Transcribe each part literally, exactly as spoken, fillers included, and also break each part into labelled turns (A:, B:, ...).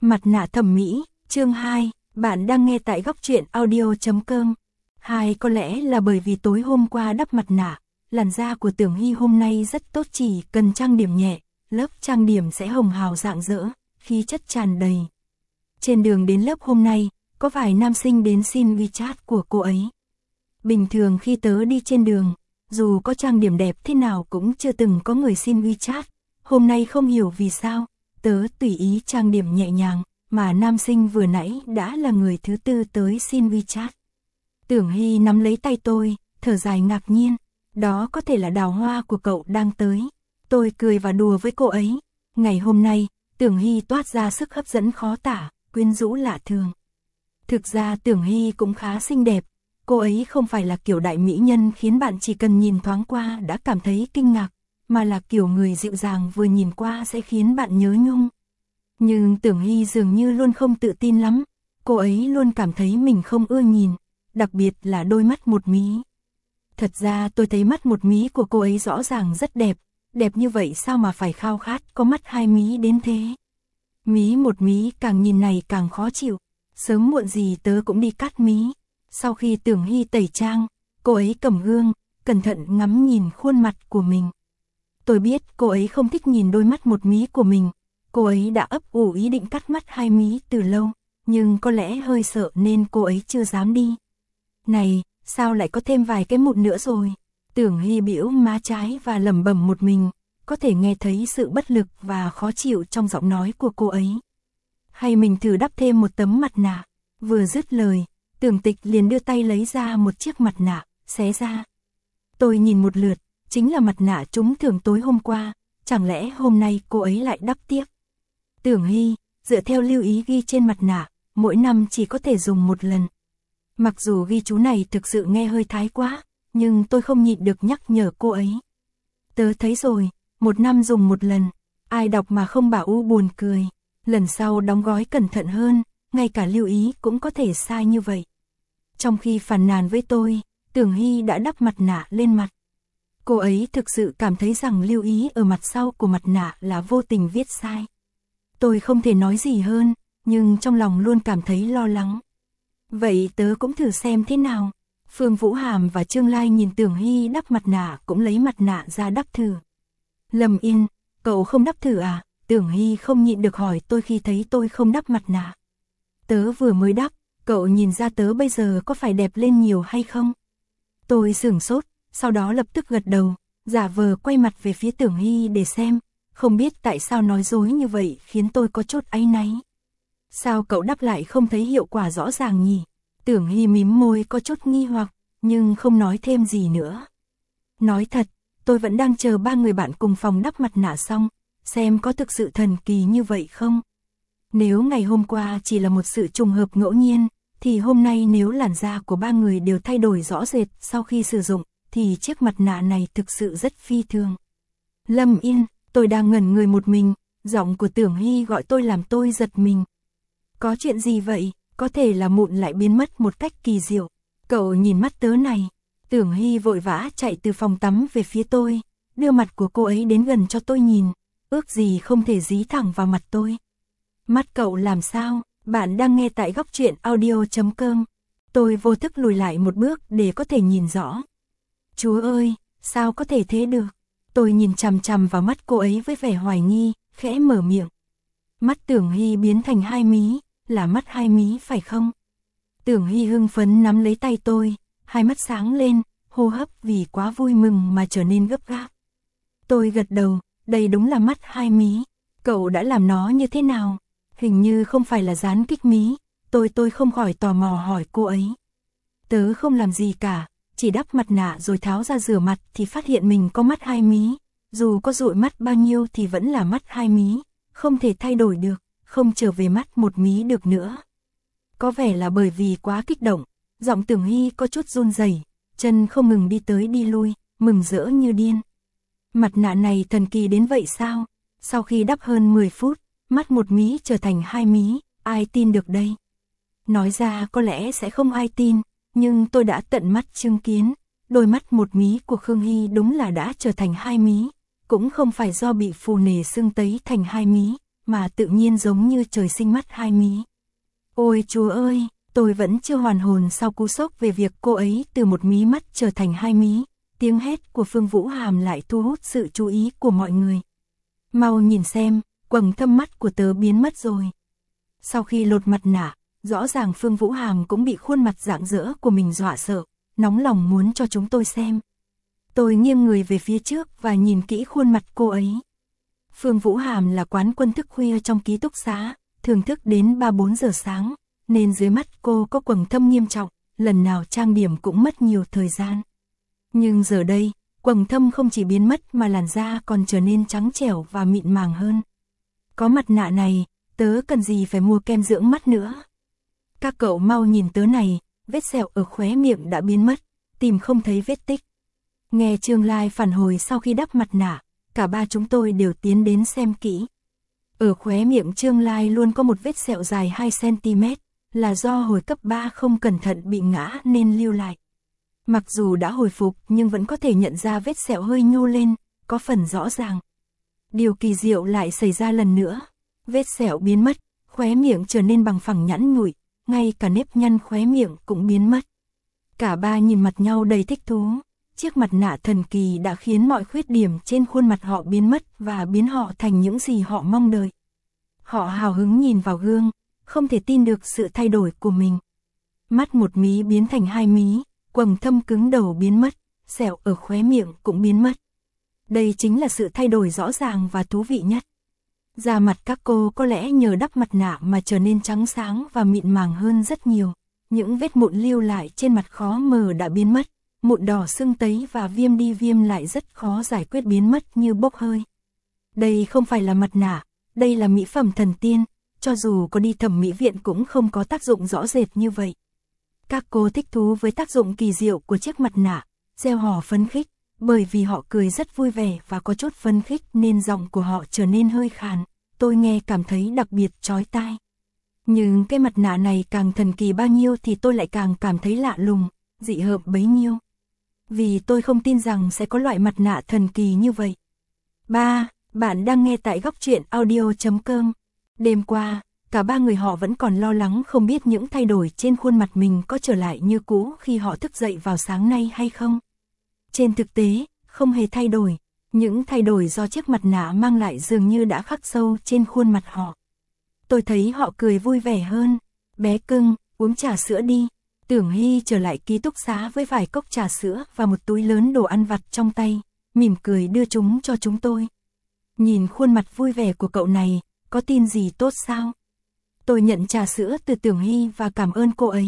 A: Mặt nạ thẩm mỹ, chương hai, bạn đang nghe tại góc truyện audio chấm com. Hai, có lẽ là bởi vì tối hôm qua đắp mặt nạ, làn da của Tưởng Hy hôm nay rất tốt, chỉ cần trang điểm nhẹ, lớp trang điểm sẽ hồng hào rạng rỡ, khí chất tràn đầy. Trên đường đến lớp hôm nay, có vài nam sinh đến xin WeChat của cô ấy. Bình thường khi tớ đi trên đường, dù có trang điểm đẹp thế nào cũng chưa từng có người xin WeChat. Hôm nay không hiểu vì sao, tớ tùy ý trang điểm nhẹ nhàng, mà nam sinh vừa nãy đã là người thứ tư tới xin WeChat. Tưởng Hy nắm lấy tay tôi, thở dài ngạc nhiên, đó có thể là Đào Hoa của cậu đang tới. Tôi cười và đùa với cô ấy. Ngày hôm nay, Tưởng Hy toát ra sức hấp dẫn khó tả, quyến rũ lạ thường. Thực ra Tưởng Hy cũng khá xinh đẹp, cô ấy không phải là kiểu đại mỹ nhân khiến bạn chỉ cần nhìn thoáng qua đã cảm thấy kinh ngạc, mà là kiểu người dịu dàng vừa nhìn qua sẽ khiến bạn nhớ nhung. Nhưng Tưởng Hy dường như luôn không tự tin lắm, cô ấy luôn cảm thấy mình không ưa nhìn, đặc biệt là đôi mắt một mí. Thật ra tôi thấy mắt một mí của cô ấy rõ ràng rất đẹp, đẹp như vậy sao mà phải khao khát có mắt hai mí đến thế. Mí một mí càng nhìn này càng khó chịu, sớm muộn gì tớ cũng đi cắt mí. Sau khi Tưởng Hy tẩy trang, cô ấy cầm gương, cẩn thận ngắm nhìn khuôn mặt của mình. Tôi biết cô ấy không thích nhìn đôi mắt một mí của mình, cô ấy đã ấp ủ ý định cắt mắt hai mí từ lâu, nhưng có lẽ hơi sợ nên cô ấy chưa dám đi. Này, sao lại có thêm vài cái mụn nữa rồi? Tưởng Hy bĩu má trái và lẩm bẩm một mình, có thể nghe thấy sự bất lực và khó chịu trong giọng nói của cô ấy. Hay mình thử đắp thêm một tấm mặt nạ? Vừa dứt lời, Tưởng Tịch liền đưa tay lấy ra một chiếc mặt nạ, xé ra. Tôi nhìn một lượt, chính là mặt nạ trúng thưởng tối hôm qua, chẳng lẽ hôm nay cô ấy lại đắp tiếp? Tưởng Hy, dựa theo lưu ý ghi trên mặt nạ, mỗi năm chỉ có thể dùng một lần. Mặc dù ghi chú này thực sự nghe hơi thái quá, nhưng tôi không nhịn được nhắc nhở cô ấy. Tớ thấy rồi, một năm dùng một lần, ai đọc mà không bảo u buồn cười, lần sau đóng gói cẩn thận hơn, ngay cả lưu ý cũng có thể sai như vậy. Trong khi phàn nàn với tôi, Tưởng Hy đã đắp mặt nạ lên mặt. Cô ấy thực sự cảm thấy rằng lưu ý ở mặt sau của mặt nạ là vô tình viết sai. Tôi không thể nói gì hơn, nhưng trong lòng luôn cảm thấy lo lắng. Vậy tớ cũng thử xem thế nào. Phương Vũ Hàm và Trương Lai nhìn Tưởng Hy đắp mặt nạ cũng lấy mặt nạ ra đắp thử. Lâm Yên, cậu không đắp thử à? Tưởng Hy không nhịn được hỏi tôi khi thấy tôi không đắp mặt nạ. Tớ vừa mới đắp, cậu nhìn ra tớ bây giờ có phải đẹp lên nhiều hay không? Tôi sửng sốt, sau đó lập tức gật đầu, giả vờ quay mặt về phía Tưởng Hy để xem, không biết tại sao nói dối như vậy khiến tôi có chút áy náy. Sao cậu đắp lại không thấy hiệu quả rõ ràng nhỉ? Tưởng Hy mím môi có chút nghi hoặc, nhưng không nói thêm gì nữa. Nói thật, tôi vẫn đang chờ ba người bạn cùng phòng đắp mặt nạ xong, xem có thực sự thần kỳ như vậy không? Nếu ngày hôm qua chỉ là một sự trùng hợp ngẫu nhiên, thì hôm nay nếu làn da của ba người đều thay đổi rõ rệt sau khi sử dụng, thì chiếc mặt nạ này thực sự rất phi thường. Lâm Yên, tôi đang ngẩn người một mình, giọng của Tưởng Hy gọi tôi làm tôi giật mình. Có chuyện gì vậy? Có thể là mụn lại biến mất một cách kỳ diệu. Cậu nhìn mắt tớ này. Tưởng Hy vội vã chạy từ phòng tắm về phía tôi, đưa mặt của cô ấy đến gần cho tôi nhìn, ước gì không thể dí thẳng vào mặt tôi. Mắt cậu làm sao? Bạn đang nghe tại góc truyện audio chấm com. Tôi vô thức lùi lại một bước để có thể nhìn rõ. Chúa ơi, sao có thể thế được? Tôi nhìn chằm chằm vào mắt cô ấy với vẻ hoài nghi, khẽ mở miệng. Mắt Tưởng Hy biến thành hai mí, là mắt hai mí phải không? Tưởng Hy hưng phấn nắm lấy tay tôi, hai mắt sáng lên, hô hấp vì quá vui mừng mà trở nên gấp gáp. Tôi gật đầu, đây đúng là mắt hai mí. Cậu đã làm nó như thế nào? Hình như không phải là dán kích mí. Tôi tôi không khỏi tò mò hỏi cô ấy. Tớ không làm gì cả, chỉ đắp mặt nạ rồi tháo ra rửa mặt thì phát hiện mình có mắt hai mí. Dù có dụi mắt bao nhiêu thì vẫn là mắt hai mí, không thể thay đổi được, không trở về mắt một mí được nữa. Có vẻ là bởi vì quá kích động, giọng Tưởng Hy có chút run rẩy, chân không ngừng đi tới đi lui, mừng rỡ như điên. Mặt nạ này thần kỳ đến vậy sao? Sau khi đắp hơn mười phút, mắt một mí trở thành hai mí, ai tin được đây? Nói ra có lẽ sẽ không ai tin, nhưng tôi đã tận mắt chứng kiến, đôi mắt một mí của Khương Hy đúng là đã trở thành hai mí, cũng không phải do bị phù nề sưng tấy thành hai mí, mà tự nhiên giống như trời sinh mắt hai mí. Ôi Chúa ơi, tôi vẫn chưa hoàn hồn sau cú sốc về việc cô ấy từ một mí mắt trở thành hai mí. Tiếng hét của Phương Vũ Hàm lại thu hút sự chú ý của mọi người. Mau nhìn xem, quầng thâm mắt của tớ biến mất rồi. Sau khi lột mặt nạ, rõ ràng Phương Vũ Hàm cũng bị khuôn mặt rạng rỡ của mình dọa sợ, nóng lòng muốn cho chúng tôi xem. Tôi nghiêng người về phía trước và nhìn kỹ khuôn mặt cô ấy. Phương Vũ Hàm là quán quân thức khuya trong ký túc xá, thường thức đến ba bốn giờ sáng, nên dưới mắt cô có quầng thâm nghiêm trọng, lần nào trang điểm cũng mất nhiều thời gian. Nhưng giờ đây, quầng thâm không chỉ biến mất mà làn da còn trở nên trắng trẻo và mịn màng hơn. Có mặt nạ này, tớ cần gì phải mua kem dưỡng mắt nữa. Các cậu mau nhìn tớ này, vết sẹo ở khóe miệng đã biến mất, tìm không thấy vết tích. Nghe Trương Lai phản hồi sau khi đắp mặt nạ, cả ba chúng tôi đều tiến đến xem kỹ. Ở khóe miệng Trương Lai luôn có một vết sẹo dài hai xăng ti mét, là do hồi cấp ba không cẩn thận bị ngã nên lưu lại. Mặc dù đã hồi phục nhưng vẫn có thể nhận ra vết sẹo hơi nhô lên, có phần rõ ràng. Điều kỳ diệu lại xảy ra lần nữa. Vết sẹo biến mất, khóe miệng trở nên bằng phẳng nhẵn nhụi, ngay cả nếp nhăn khóe miệng cũng biến mất. Cả ba nhìn mặt nhau đầy thích thú. Chiếc mặt nạ thần kỳ đã khiến mọi khuyết điểm trên khuôn mặt họ biến mất và biến họ thành những gì họ mong đợi. Họ hào hứng nhìn vào gương, không thể tin được sự thay đổi của mình. Mắt một mí biến thành hai mí, quầng thâm cứng đầu biến mất, sẹo ở khóe miệng cũng biến mất. Đây chính là sự thay đổi rõ ràng và thú vị nhất. Da mặt các cô có lẽ nhờ đắp mặt nạ mà trở nên trắng sáng và mịn màng hơn rất nhiều. Những vết mụn lưu lại trên mặt khó mờ đã biến mất. Mụn đỏ sưng tấy và viêm đi viêm lại rất khó giải quyết biến mất như bốc hơi. Đây không phải là mặt nạ, đây là mỹ phẩm thần tiên, cho dù có đi thẩm mỹ viện cũng không có tác dụng rõ rệt như vậy. Các cô thích thú với tác dụng kỳ diệu của chiếc mặt nạ, reo hò phấn khích, bởi vì họ cười rất vui vẻ và có chút phấn khích nên giọng của họ trở nên hơi khàn, tôi nghe cảm thấy đặc biệt chói tai. Nhưng cái mặt nạ này càng thần kỳ bao nhiêu thì tôi lại càng cảm thấy lạ lùng, dị hợm bấy nhiêu. Vì tôi không tin rằng sẽ có loại mặt nạ thần kỳ như vậy. ba. Bạn đang nghe tại góc truyện audio chấm com. Đêm qua, cả ba người họ vẫn còn lo lắng không biết những thay đổi trên khuôn mặt mình có trở lại như cũ khi họ thức dậy vào sáng nay hay không. Trên thực tế, không hề thay đổi. Những thay đổi do chiếc mặt nạ mang lại dường như đã khắc sâu trên khuôn mặt họ. Tôi thấy họ cười vui vẻ hơn. Bé cưng, uống trà sữa đi. Tưởng Hy trở lại ký túc xá với vài cốc trà sữa và một túi lớn đồ ăn vặt trong tay, mỉm cười đưa chúng cho chúng tôi. Nhìn khuôn mặt vui vẻ của cậu này, có tin gì tốt sao? Tôi nhận trà sữa từ Tưởng Hy và cảm ơn cô ấy.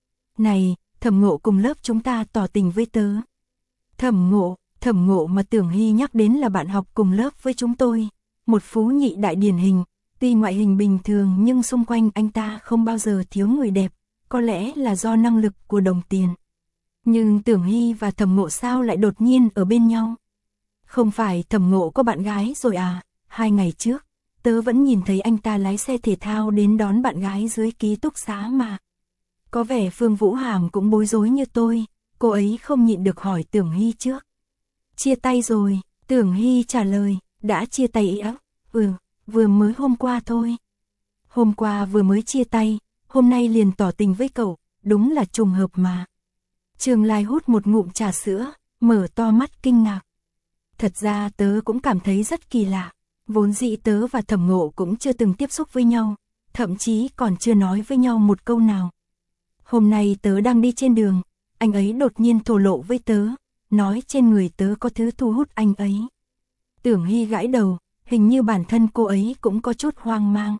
A: Này, Thẩm Ngộ cùng lớp chúng ta tỏ tình với tớ. Thẩm Ngộ, Thẩm Ngộ mà Tưởng Hy nhắc đến là bạn học cùng lớp với chúng tôi. Một phú nhị đại điển hình, tuy ngoại hình bình thường nhưng xung quanh anh ta không bao giờ thiếu người đẹp. Có lẽ là do năng lực của đồng tiền. Nhưng Tưởng Hy và Thẩm Ngộ sao lại đột nhiên ở bên nhau? Không phải Thẩm Ngộ có bạn gái rồi à? Hai ngày trước, tớ vẫn nhìn thấy anh ta lái xe thể thao đến đón bạn gái dưới ký túc xá mà. Có vẻ Phương Vũ Hàm cũng bối rối như tôi, cô ấy không nhịn được hỏi Tưởng Hy trước. Chia tay rồi, Tưởng Hy trả lời, đã chia tay á? Ừ, vừa mới hôm qua thôi. Hôm qua vừa mới chia tay. Hôm nay liền tỏ tình với cậu, đúng là trùng hợp mà. Trương Lai hút một ngụm trà sữa, mở to mắt kinh ngạc. Thật ra tớ cũng cảm thấy rất kỳ lạ, vốn dĩ tớ và Thẩm Ngộ cũng chưa từng tiếp xúc với nhau, thậm chí còn chưa nói với nhau một câu nào. Hôm nay tớ đang đi trên đường, anh ấy đột nhiên thổ lộ với tớ, nói trên người tớ có thứ thu hút anh ấy. Tưởng Hy gãi đầu, hình như bản thân cô ấy cũng có chút hoang mang.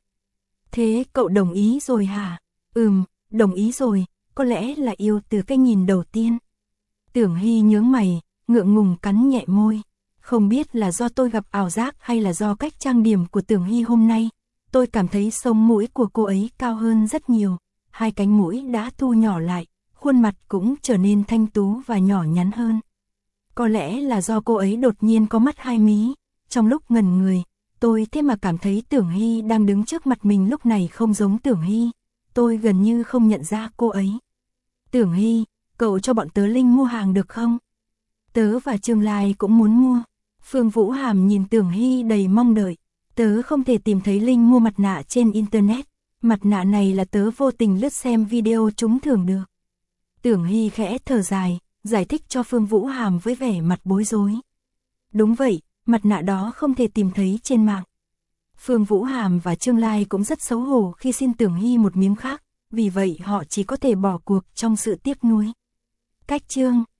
A: Thế cậu đồng ý rồi hả? Ừm, đồng ý rồi, có lẽ là yêu từ cái nhìn đầu tiên. Tưởng Hy nhướng mày, ngượng ngùng cắn nhẹ môi. Không biết là do tôi gặp ảo giác hay là do cách trang điểm của Tưởng Hy hôm nay. Tôi cảm thấy sống mũi của cô ấy cao hơn rất nhiều. Hai cánh mũi đã thu nhỏ lại, khuôn mặt cũng trở nên thanh tú và nhỏ nhắn hơn. Có lẽ là do cô ấy đột nhiên có mắt hai mí. Trong lúc ngẩn người, tôi thế mà cảm thấy Tưởng Hy đang đứng trước mặt mình lúc này không giống Tưởng Hy. Tôi gần như không nhận ra cô ấy. Tưởng Hy, cậu cho bọn tớ Linh mua hàng được không? Tớ và Trương Lai cũng muốn mua. Phương Vũ Hàm nhìn Tưởng Hy đầy mong đợi. Tớ không thể tìm thấy link mua mặt nạ trên Internet, mặt nạ này là tớ vô tình lướt xem video trúng thưởng được. Tưởng Hy khẽ thở dài, giải thích cho Phương Vũ Hàm với vẻ mặt bối rối. Đúng vậy, mặt nạ đó không thể tìm thấy trên mạng. Phương Vũ Hàm và Trương Lai cũng rất xấu hổ khi xin Tưởng Hy một miếng khác, vì vậy họ chỉ có thể bỏ cuộc trong sự tiếc nuối. Cách chương